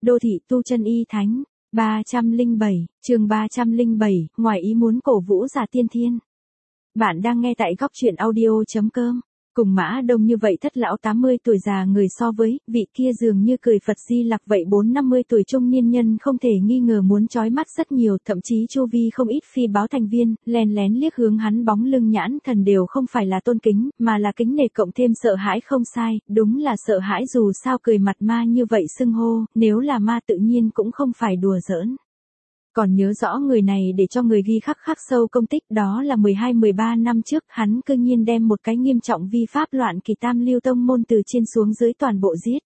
Đô thị tu chân y thánh. 307, chương 307, ngoài ý muốn cổ vũ giả tiên thiên. Bạn đang nghe tại góc truyện audio.com. Cùng Mã Đông như vậy thất lão 80 tuổi già người so với vị kia dường như cười Phật Di Lặc vậy 4-50 tuổi trung niên nhân không thể nghi ngờ muốn chói mắt rất nhiều, thậm chí chu vi không ít phi báo thành viên, lén lén liếc hướng hắn bóng lưng nhãn thần đều không phải là tôn kính, mà là kính nể cộng thêm sợ hãi không sai, đúng là sợ hãi dù sao cười mặt ma như vậy xưng hô, nếu là ma tự nhiên cũng không phải đùa giỡn. Còn nhớ rõ người này để cho người ghi khắc sâu công tích đó là 12-13 năm trước hắn cư nhiên đem một cái nghiêm trọng vi pháp loạn kỳ tam lưu tông môn từ trên xuống dưới toàn bộ giết.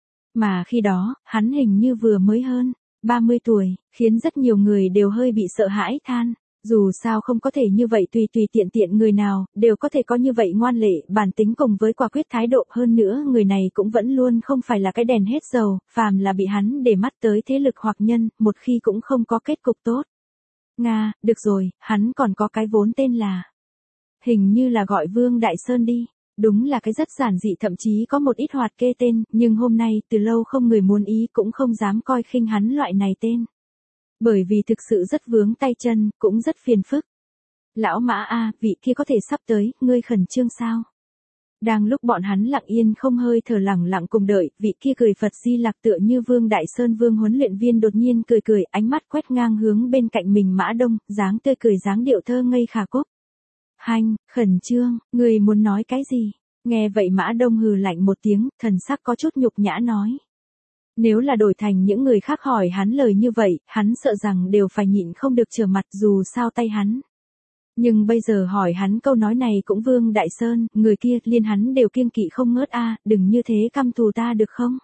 Mà khi đó, hắn hình như vừa mới hơn 30 tuổi, khiến rất nhiều người đều hơi bị sợ hãi than. Dù sao không có thể như vậy tùy tiện người nào, đều có thể có như vậy ngoan lệ, bản tính cùng với quả quyết thái độ hơn nữa người này cũng vẫn luôn không phải là cái đèn hết dầu, phàm là bị hắn để mắt tới thế lực hoặc nhân, một khi cũng không có kết cục tốt. Nga, được rồi, hắn còn có cái vốn tên là. Hình như là gọi Vương Đại Sơn đi. Đúng là cái rất giản dị thậm chí có một ít hoạt kê tên, nhưng hôm nay từ lâu không người muốn ý cũng không dám coi khinh hắn loại này tên. Bởi vì thực sự rất vướng tay chân, cũng rất phiền phức. Lão Mã a, vị kia có thể sắp tới, ngươi khẩn trương sao? Đang lúc bọn hắn lặng yên không hơi thở lặng cùng đợi, vị kia cười Phật Di Lặc tựa như Vương Đại Sơn Vương huấn luyện viên đột nhiên cười, ánh mắt quét ngang hướng bên cạnh mình Mã Đông, dáng tươi cười dáng điệu thơ ngây khả cúc. Hành, khẩn trương, ngươi muốn nói cái gì? Nghe vậy Mã Đông hừ lạnh một tiếng, thần sắc có chút nhục nhã nói. Nếu là đổi thành những người khác hỏi hắn lời như vậy, hắn sợ rằng đều phải nhịn không được trở mặt dù sao tay hắn. Nhưng bây giờ hỏi hắn câu nói này cũng Vương Đại Sơn, người kia liên hắn đều kiêng kỵ không ngớt a, đừng như thế căm thù ta được không?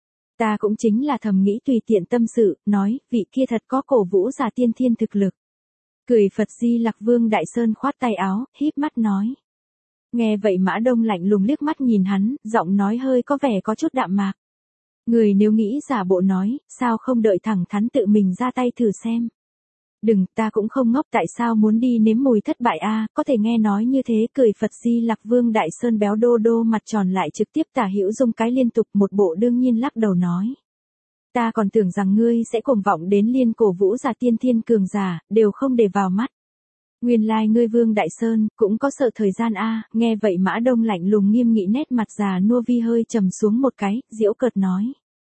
Ta cũng chính là thầm nghĩ tùy tiện tâm sự, nói, vị kia thật có cổ vũ giả tiên thiên thực lực. Cười Phật Di Lặc Vương Đại Sơn khoát tay áo, híp mắt nói. Nghe vậy Mã Đông lạnh lùng liếc mắt nhìn hắn, giọng nói hơi có vẻ có chút đạm mạc. Người nếu nghĩ giả bộ nói, sao không đợi thẳng thắn tự mình ra tay thử xem. Đừng, ta cũng không ngốc tại sao muốn đi nếm mùi thất bại a, có thể nghe nói như thế cười Phật Di Lặc Vương Đại Sơn béo đô mặt tròn lại trực tiếp tả hữu dung cái liên tục một bộ đương nhiên lắc đầu nói. Ta còn tưởng rằng ngươi sẽ cuồng vọng đến liên cổ vũ giả tiên thiên cường giả, đều không để vào mắt. Nguyên lai ngươi Vương Đại Sơn, cũng có sợ thời gian a, nghe vậy Mã Đông lạnh lùng nghiêm nghị nét mặt già nua vi hơi trầm xuống một cái, giễu cợt nói.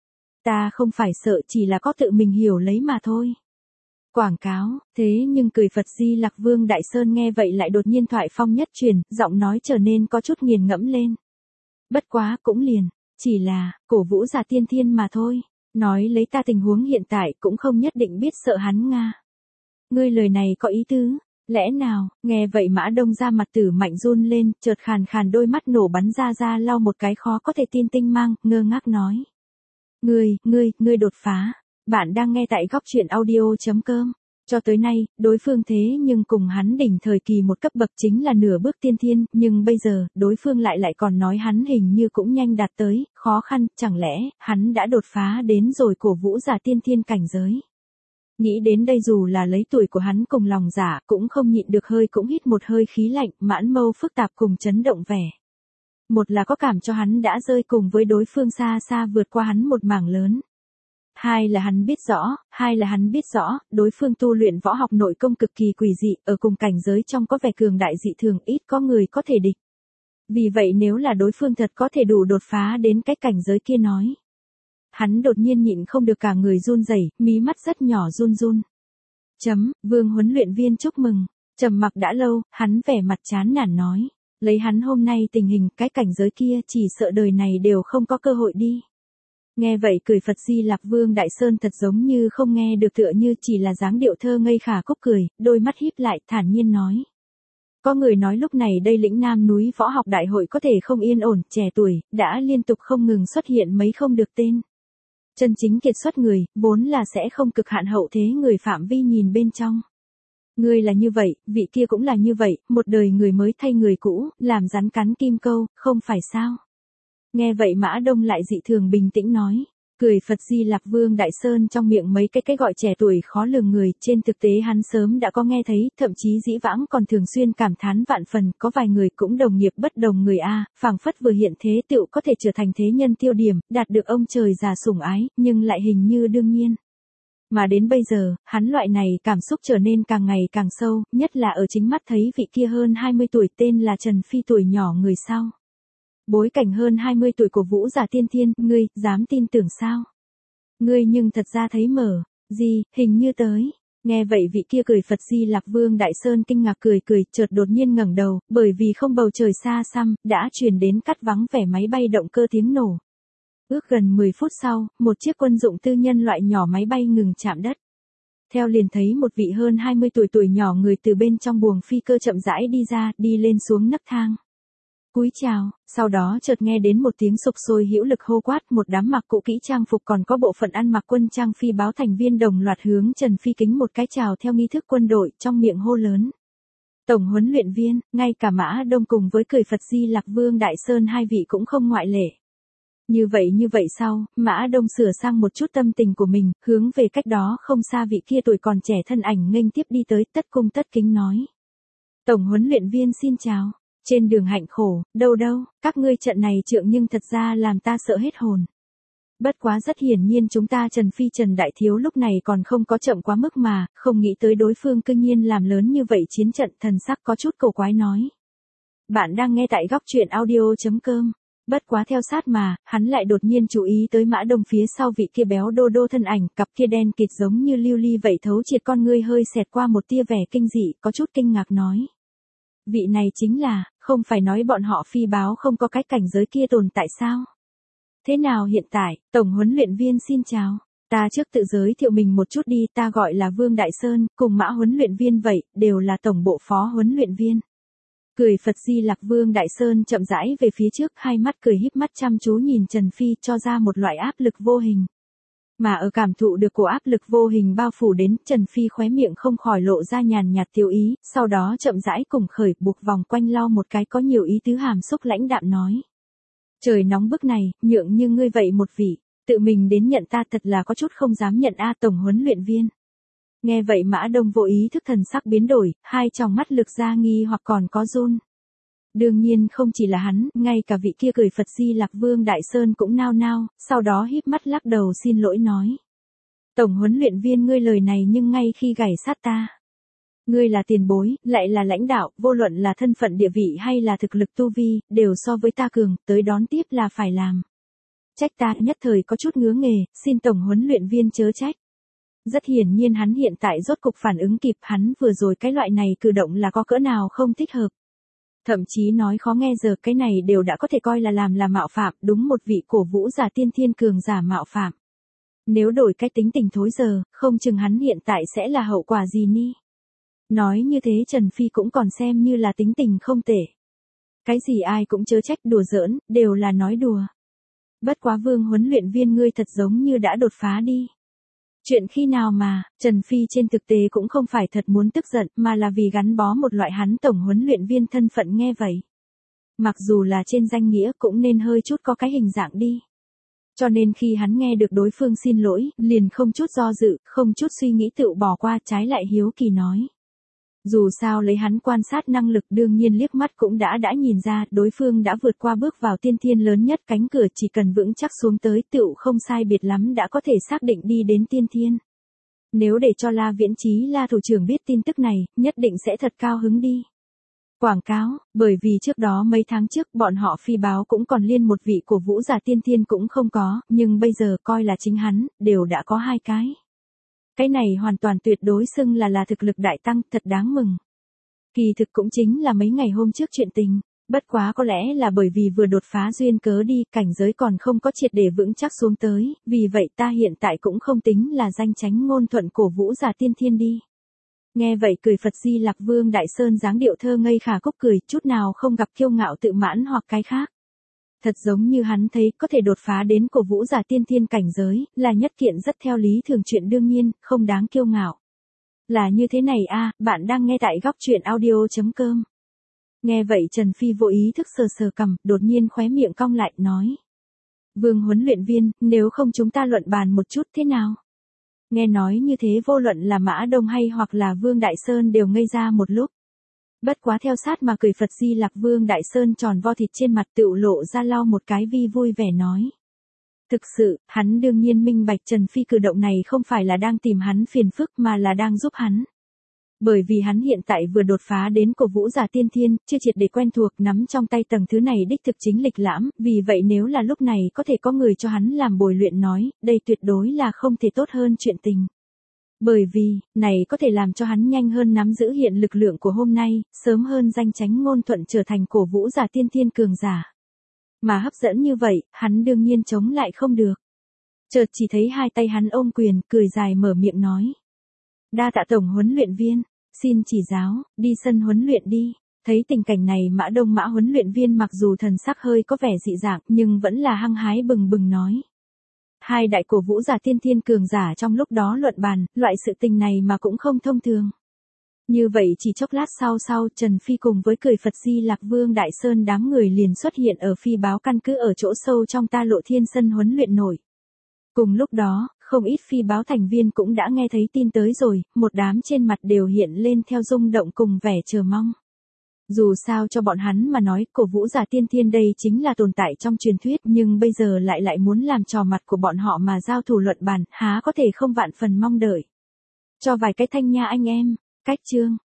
Ta không phải sợ chỉ là có tự mình hiểu lấy mà thôi. Quảng cáo, thế nhưng cười Phật Di Lặc Vương Đại Sơn nghe vậy lại đột nhiên thoại phong nhất truyền, giọng nói trở nên có chút nghiền ngẫm lên. Bất quá cũng liền, chỉ là, cổ vũ giả tiên thiên mà thôi, nói lấy ta tình huống hiện tại cũng không nhất định biết sợ hắn Nga. Ngươi lời này có ý tứ. Lẽ nào, nghe vậy Mã Đông ra mặt tử mạnh run lên, chợt khàn đôi mắt nổ bắn ra lau một cái khó có thể tin tinh mang, ngơ ngác nói. Ngươi đột phá. Bạn đang nghe tại góc truyện audio.com. Cho tới nay, đối phương thế nhưng cùng hắn đỉnh thời kỳ một cấp bậc chính là nửa bước tiên thiên, nhưng bây giờ, đối phương lại còn nói hắn hình như cũng nhanh đạt tới, khó khăn, chẳng lẽ, hắn đã đột phá đến rồi cổ vũ giả tiên thiên cảnh giới. Nghĩ đến đây dù là lấy tuổi của hắn cùng lòng giả cũng không nhịn được cũng hít một hơi khí lạnh, mãn mâu phức tạp cùng chấn động vẻ. Một là có cảm cho hắn đã rơi cùng với đối phương xa vượt qua hắn một mảng lớn. Hai là hắn biết rõ, đối phương tu luyện võ học nội công cực kỳ quỷ dị, ở cùng cảnh giới trong có vẻ cường đại dị thường ít có người có thể địch. Vì vậy nếu là đối phương thật có thể đủ đột phá đến cái cảnh giới kia nói. Hắn đột nhiên nhịn không được cả người run rẩy, mí mắt rất nhỏ run. Vương huấn luyện viên chúc mừng. Trầm mặc đã lâu, hắn vẻ mặt chán nản nói. Lấy hắn hôm nay tình hình, cái cảnh giới kia chỉ sợ đời này đều không có cơ hội đi. Nghe vậy cười Phật Di Lặc Vương Đại Sơn thật giống như không nghe được tựa như chỉ là dáng điệu thơ ngây khả cúc cười, đôi mắt híp lại thản nhiên nói. Có người nói lúc này đây lĩnh Nam núi võ học đại hội có thể không yên ổn, trẻ tuổi, đã liên tục không ngừng xuất hiện mấy không được tên. Chân chính kiệt xuất người, vốn là sẽ không cực hạn hậu thế người phạm vi nhìn bên trong. Ngươi là như vậy, vị kia cũng là như vậy, một đời người mới thay người cũ, làm rắn cắn kim câu, không phải sao? Nghe vậy Mã Đông lại dị thường bình tĩnh nói. Cười Phật Di Lặc Vương Đại Sơn trong miệng mấy cái gọi trẻ tuổi khó lường người, trên thực tế hắn sớm đã có nghe thấy, thậm chí dĩ vãng còn thường xuyên cảm thán vạn phần, có vài người cũng đồng nghiệp bất đồng người a, phảng phất vừa hiện thế tựu có thể trở thành thế nhân tiêu điểm, đạt được ông trời già sủng ái, nhưng lại hình như đương nhiên. Mà đến bây giờ, hắn loại này cảm xúc trở nên càng ngày càng sâu, nhất là ở chính mắt thấy vị kia hơn 20 tuổi tên là Trần Phi tuổi nhỏ người sau. Bối cảnh hơn 20 tuổi của Vũ Giả Tiên Thiên, ngươi, dám tin tưởng sao? Ngươi nhưng thật ra thấy mở, gì, hình như tới. Nghe vậy vị kia cười Phật Di Lặc Vương Đại Sơn kinh ngạc cười, chợt đột nhiên ngẩng đầu, bởi vì không bầu trời xa xăm, đã truyền đến cắt vắng vẻ máy bay động cơ tiếng nổ. Ước gần 10 phút sau, một chiếc quân dụng tư nhân loại nhỏ máy bay ngừng chạm đất. Theo liền thấy một vị hơn 20 tuổi nhỏ người từ bên trong buồng phi cơ chậm rãi đi ra, đi lên xuống nấc thang. Cúi chào, sau đó chợt nghe đến một tiếng sục sôi hữu lực hô quát, một đám mặc cũ kỹ trang phục còn có bộ phận ăn mặc quân trang phi báo thành viên đồng loạt hướng Trần Phi kính một cái chào theo nghi thức quân đội, trong miệng hô lớn. Tổng huấn luyện viên, ngay cả Mã Đông cùng với cười Phật Di Lặc Vương Đại Sơn hai vị cũng không ngoại lệ. Như vậy sau, Mã Đông sửa sang một chút tâm tình của mình, hướng về cách đó không xa vị kia tuổi còn trẻ thân ảnh nghênh tiếp đi tới, tất cung tất kính nói. Tổng huấn luyện viên xin chào. Trên đường hạnh khổ, đâu, các ngươi trận này trượng nhưng thật ra làm ta sợ hết hồn. Bất quá rất hiển nhiên chúng ta Trần Phi Trần Đại Thiếu lúc này còn không có chậm quá mức mà, không nghĩ tới đối phương cương nhiên làm lớn như vậy chiến trận, thần sắc có chút cầu quái nói. Bạn đang nghe tại góc truyện audio.com. Bất quá theo sát mà, hắn lại đột nhiên chú ý tới Mã Đông phía sau vị kia béo đô thân ảnh, cặp kia đen kịt giống như lưu ly vậy thấu triệt con ngươi hơi xẹt qua một tia vẻ kinh dị, có chút kinh ngạc nói. Vị này chính là, không phải nói bọn họ phi báo không có cái cảnh giới kia tồn tại sao? Thế nào hiện tại, Tổng huấn luyện viên xin chào. Ta trước tự giới thiệu mình một chút đi, ta gọi là Vương Đại Sơn, cùng Mã huấn luyện viên vậy, đều là tổng bộ phó huấn luyện viên. Cười Phật Di Lặc Vương Đại Sơn chậm rãi về phía trước, hai mắt cười híp mắt chăm chú nhìn Trần Phi, cho ra một loại áp lực vô hình. Mà ở cảm thụ được của áp lực vô hình bao phủ đến, Trần Phi khóe miệng không khỏi lộ ra nhàn nhạt tiêu ý, sau đó chậm rãi cùng khởi buộc vòng quanh lau một cái có nhiều ý tứ hàm xúc lãnh đạm nói. Trời nóng bức này, nhượng như ngươi vậy một vị, tự mình đến nhận ta thật là có chút không dám nhận a tổng huấn luyện viên. Nghe vậy Mã Đông vô ý thức thần sắc biến đổi, hai tròng mắt lực ra nghi hoặc còn có run. Đương nhiên không chỉ là hắn, ngay cả vị kia cười Phật Di Lặc Vương Đại Sơn cũng nao, sau đó híp mắt lắc đầu xin lỗi nói. Tổng huấn luyện viên ngươi lời này nhưng ngay khi gảy sát ta. Ngươi là tiền bối, lại là lãnh đạo, vô luận là thân phận địa vị hay là thực lực tu vi, đều so với ta cường, tới đón tiếp là phải làm. Trách ta nhất thời có chút ngứa nghề, xin tổng huấn luyện viên chớ trách. Rất hiển nhiên hắn hiện tại rốt cục phản ứng kịp, hắn vừa rồi cái loại này cử động là có cỡ nào không thích hợp. Thậm chí nói khó nghe giờ cái này đều đã có thể coi là làm là mạo phạm, đúng một vị cổ vũ giả tiên thiên cường giả mạo phạm. Nếu đổi cái tính tình thối giờ, không chừng hắn hiện tại sẽ là hậu quả gì ni. Nói như thế Trần Phi cũng còn xem như là tính tình không tệ. Cái gì ai cũng chớ trách đùa giỡn, đều là nói đùa. Bất quá Vương huấn luyện viên ngươi thật giống như đã đột phá đi. Chuyện khi nào mà, Trần Phi trên thực tế cũng không phải thật muốn tức giận mà là vì gắn bó một loại hắn tổng huấn luyện viên thân phận nghe vậy. Mặc dù là trên danh nghĩa cũng nên hơi chút có cái hình dạng đi. Cho nên khi hắn nghe được đối phương xin lỗi, liền không chút do dự, không chút suy nghĩ tự bỏ qua trái lại hiếu kỳ nói. Dù sao lấy hắn quan sát năng lực đương nhiên liếc mắt cũng đã nhìn ra đối phương đã vượt qua bước vào tiên thiên lớn nhất cánh cửa chỉ cần vững chắc xuống tới tựu không sai biệt lắm đã có thể xác định đi đến tiên thiên. Nếu để cho La Viễn Chí La thủ trưởng biết tin tức này, nhất định sẽ thật cao hứng đi. Quảng cáo, bởi vì trước đó mấy tháng trước bọn họ phi báo cũng còn liên một vị của vũ giả tiên thiên cũng không có, nhưng bây giờ coi là chính hắn, đều đã có hai cái. Cái này hoàn toàn tuyệt đối xưng là thực lực đại tăng, thật đáng mừng. Kỳ thực cũng chính là mấy ngày hôm trước chuyện tình, bất quá có lẽ là bởi vì vừa đột phá duyên cớ đi, cảnh giới còn không có triệt để vững chắc xuống tới, vì vậy ta hiện tại cũng không tính là danh chánh ngôn thuận cổ vũ giả tiên thiên đi. Nghe vậy cười Phật Di Lặc Vương Đại Sơn dáng điệu thơ ngây khả cúc cười, chút nào không gặp kiêu ngạo tự mãn hoặc cái khác. Thật giống như hắn thấy có thể đột phá đến cổ vũ giả tiên thiên cảnh giới, là nhất kiện rất theo lý thường chuyện đương nhiên, không đáng kiêu ngạo. Là như thế này a, bạn đang nghe tại góc truyện audio.com. Nghe vậy Trần Phi vô ý thức sờ cằm, đột nhiên khóe miệng cong lại, nói. Vương huấn luyện viên, nếu không chúng ta luận bàn một chút thế nào? Nghe nói như thế vô luận là Mã Đông hay hoặc là Vương Đại Sơn đều ngây ra một lúc. Bất quá theo sát mà cười Phật Di Lặc Vương Đại Sơn tròn vo thịt trên mặt tựu lộ ra lau một cái vi vui vẻ nói. Thực sự, hắn đương nhiên minh bạch Trần Phi cử động này không phải là đang tìm hắn phiền phức mà là đang giúp hắn. Bởi vì hắn hiện tại vừa đột phá đến cổ vũ giả tiên thiên, chưa triệt để quen thuộc nắm trong tay tầng thứ này đích thực chính lịch lãm, vì vậy nếu là lúc này có thể có người cho hắn làm bồi luyện nói, đây tuyệt đối là không thể tốt hơn chuyện tình. Bởi vì, này có thể làm cho hắn nhanh hơn nắm giữ hiện lực lượng của hôm nay, sớm hơn danh chánh ngôn thuận trở thành cổ vũ giả tiên thiên cường giả. Mà hấp dẫn như vậy, hắn đương nhiên chống lại không được. Chợt chỉ thấy hai tay hắn ôm quyền, cười dài mở miệng nói. Đa tạ tổng huấn luyện viên, xin chỉ giáo, đi sân huấn luyện đi. Thấy tình cảnh này Mã Đông Mã huấn luyện viên mặc dù thần sắc hơi có vẻ dị dạng nhưng vẫn là hăng hái bừng bừng nói. Hai đại cổ vũ giả tiên thiên cường giả trong lúc đó luận bàn, loại sự tình này mà cũng không thông thường. Như vậy chỉ chốc lát sau Trần Phi cùng với cười Phật Di Lặc Vương Đại Sơn đám người liền xuất hiện ở phi báo căn cứ ở chỗ sâu trong Ta Lộ Thiên sân huấn luyện nổi. Cùng lúc đó, không ít phi báo thành viên cũng đã nghe thấy tin tới rồi, một đám trên mặt đều hiện lên theo rung động cùng vẻ chờ mong. Dù sao cho bọn hắn mà nói, cổ vũ giả tiên thiên đây chính là tồn tại trong truyền thuyết nhưng bây giờ lại muốn làm trò mặt của bọn họ mà giao thủ luận bàn, há có thể không vạn phần mong đợi. Cho vài cái thanh nha anh em, cách chương.